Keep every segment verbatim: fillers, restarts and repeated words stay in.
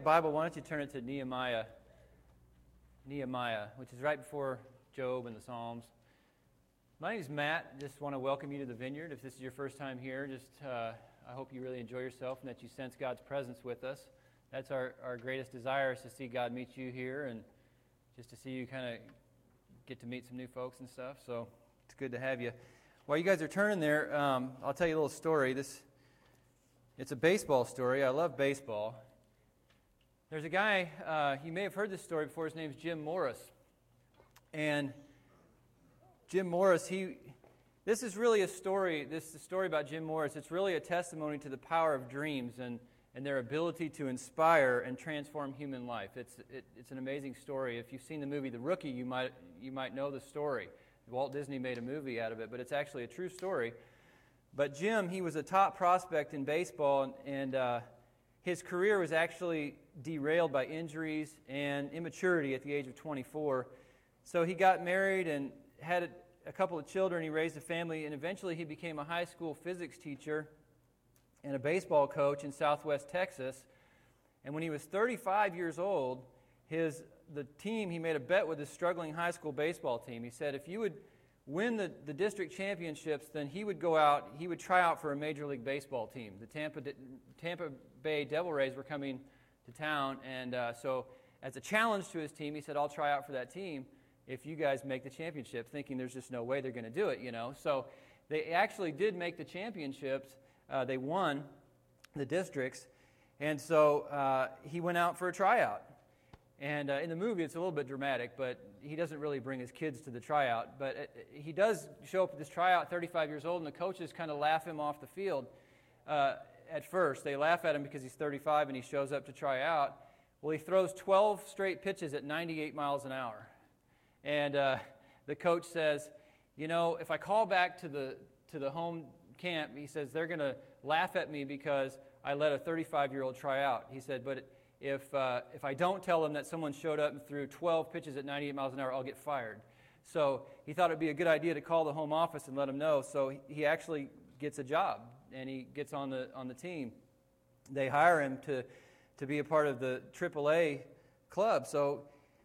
Bible, why don't you turn it to Nehemiah, Nehemiah, which is right before Job and the Psalms. My name is Matt. Just want to welcome you to the Vineyard. If this is your first time here, just uh, I hope you really enjoy yourself and that you sense God's presence with us. That's our, our greatest desire, is to see God meet you here and just to see you kind of get to meet some new folks and stuff. So it's good to have you. While you guys are turning there, um, I'll tell you a little story. This It's a baseball story. I love baseball. There's a guy, uh, you may have heard this story before. His name's Jim Morris. And Jim Morris, he, this is really a story, this is a story about Jim Morris. It's really a testimony to the power of dreams and, and their ability to inspire and transform human life. It's, it, it's an amazing story. If you've seen the movie The Rookie, you might, you might know the story. Walt Disney made a movie out of it, but it's actually a true story. But Jim, he was a top prospect in baseball, and, and uh, his career was actually derailed by injuries and immaturity at the age of twenty-four. So he got married and had a, a couple of children. He raised a family, and eventually he became a high school physics teacher and a baseball coach in Southwest Texas. And when he was thirty-five years old, his the team, he made a bet with his struggling high school baseball team. He said, if you would win the, the district championships, then he would go out, he would try out for a Major League Baseball team. The Tampa, Tampa Bay Devil Rays were coming to town, and uh, so as a challenge to his team, he said, I'll try out for that team if you guys make the championship, thinking there's just no way they're going to do it, you know. So they actually did make the championships. Uh, they won the districts, and so uh, he went out for a tryout. And uh, in the movie, it's a little bit dramatic, but he doesn't really bring his kids to the tryout. But it, he does show up at this tryout, thirty-five years old, and the coaches kind of laugh him off the field uh, at first. They laugh at him because he's thirty-five and he shows up to try out. Well, he throws twelve straight pitches at ninety-eight miles an hour. And uh, the coach says, you know, if I call back to the to the home camp, he says, they're going to laugh at me because I let a thirty-five-year-old try out. He said, but if uh, if I don't tell them that someone showed up and threw twelve pitches at ninety-eight miles an hour, I'll get fired. So he thought it would be a good idea to call the home office and let them know. So he actually gets a job, and he gets on the on the team. They hire him to, to be a part of the triple A club. So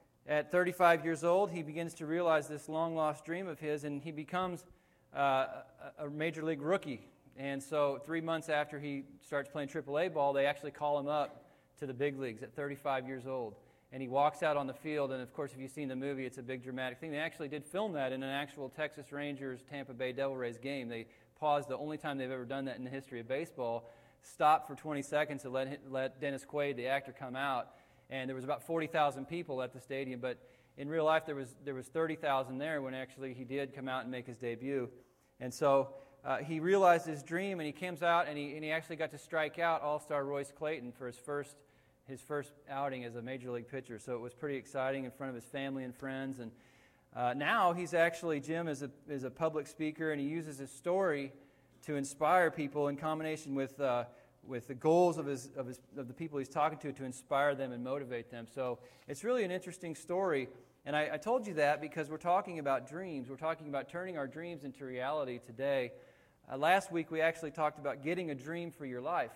at thirty-five years old, he begins to realize this long-lost dream of his, and he becomes uh, a Major League rookie. And so three months after he starts playing triple A ball, they actually call him up to the big leagues at thirty-five years old. And he walks out on the field, and of course, if you've seen the movie, it's a big dramatic thing. They actually did film that in an actual Texas Rangers Tampa Bay Devil Rays game. They paused, the only time they've ever done that in the history of baseball, stopped for twenty seconds to let, let Dennis Quaid, the actor, come out. And there was about forty thousand people at the stadium, but in real life there was there was thirty thousand there when actually he did come out and make his debut. And so uh, he realized his dream, and he comes out, and he, and he actually got to strike out All-Star Royce Clayton for his first his first outing as a Major League pitcher. So it was pretty exciting in front of his family and friends. And uh, now he's actually, Jim is a, is a public speaker, and he uses his story to inspire people in combination with uh, with the goals of his, of his of the people he's talking to, to inspire them and motivate them. So it's really an interesting story. And I, I told you that because we're talking about dreams. We're talking about turning our dreams into reality today. Uh, last week we actually talked about getting a dream for your life.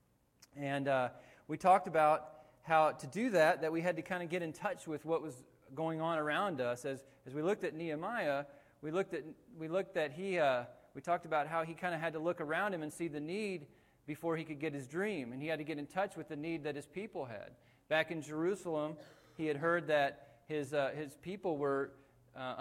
And uh, we talked about how to do that, that we had to kind of get in touch with what was going on around us. As as we looked at Nehemiah, we looked at we looked at he uh, we talked about how he kind of had to look around him and see the need before he could get his dream, and he had to get in touch with the need that his people had. Back in Jerusalem, he had heard that his uh, his people were uh,